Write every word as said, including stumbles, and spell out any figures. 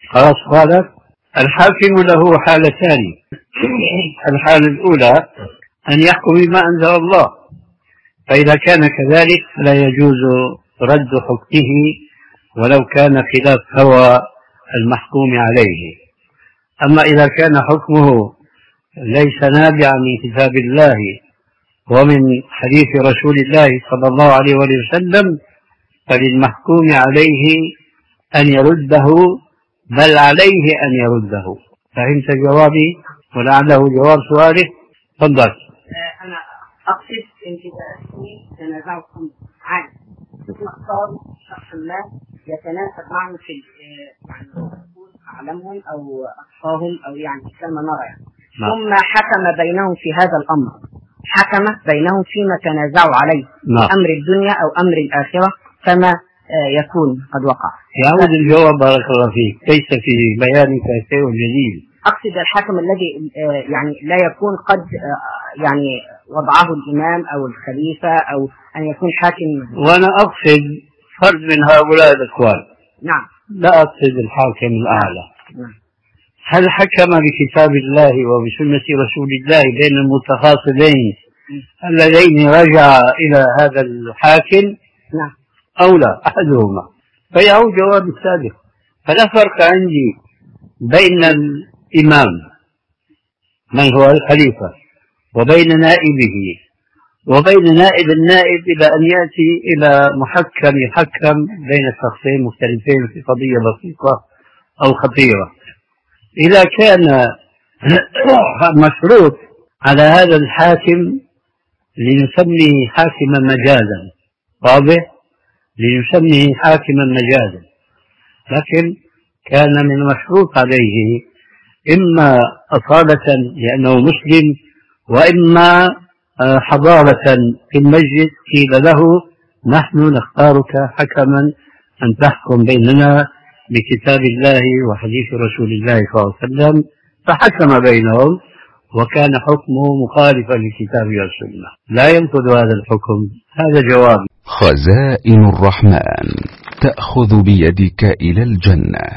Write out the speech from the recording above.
خلاص قال الحاكم له حالتان. الحالة الأولى أن يحكم بما أنزل الله، فإذا كان كذلك فلا يجوز رد حكمه ولو كان خلاف هوى المحكوم عليه. أما إذا كان حكمه ليس نابعا من كتاب الله ومن حديث رسول الله صلى الله عليه وسلم فللمحكوم عليه أن يرده، بل عليه أن يرده. فهمت جوابي ولعله جواب سؤالك؟ تفضل. أنا أقصد أنت تأتي تنازعكم عن اختار شخص ما يتناسب معه في يعني أعلمهم أو أقصاهم أو يعني كما نرى يعني. ثم حكم بينهم في هذا الأمر، حكم بينهم فيما تنازعوا عليه نعم. أمر الدنيا أو أمر الآخرة فما يكون قد وقع. يعود الجواب بارك الله فيك، ليس في بيانك شيء جديد. أقصد الحكم الذي يعني لا يكون قد يعني وضعه الإمام أو الخليفة أو أن يكون حاكم. وأنا أقصد فرد من هؤلاء الإخوان. نعم. لا أقصد الحاكم الأعلى. نعم. هل حكم بكتاب الله وبسنة رسول الله بين المتخاصمين اللذين رجع إلى هذا الحاكم؟ نعم. أو لا أحدهما؟ فيعود جواب السابق. فلا فرق عندي بين الإمام من هو الخليفة وبين نائبه وبين نائب النائب إلى أن يأتي إلى محكم يحكم بين شخصين مختلفين في قضية بسيطة أو خطيرة. إذا كان مشروط على هذا الحاكم لنسميه حاكما مجازا، واضح؟ لنسميه حاكما مجازا، لكن كان من المشروط عليه إما أصالة لأنه مسلم وإما حضارة في المجلس قيل له نحن نختارك حكما أن تحكم بيننا بكتاب الله وحديث رسول الله صلى الله عليه وسلم، فحكم بينهم وكان حكمه مخالفا لكتاب والسنة، لا ينقض هذا الحكم. هذا جواب. خزائن الرحمن تأخذ بيدك إلى الجنة.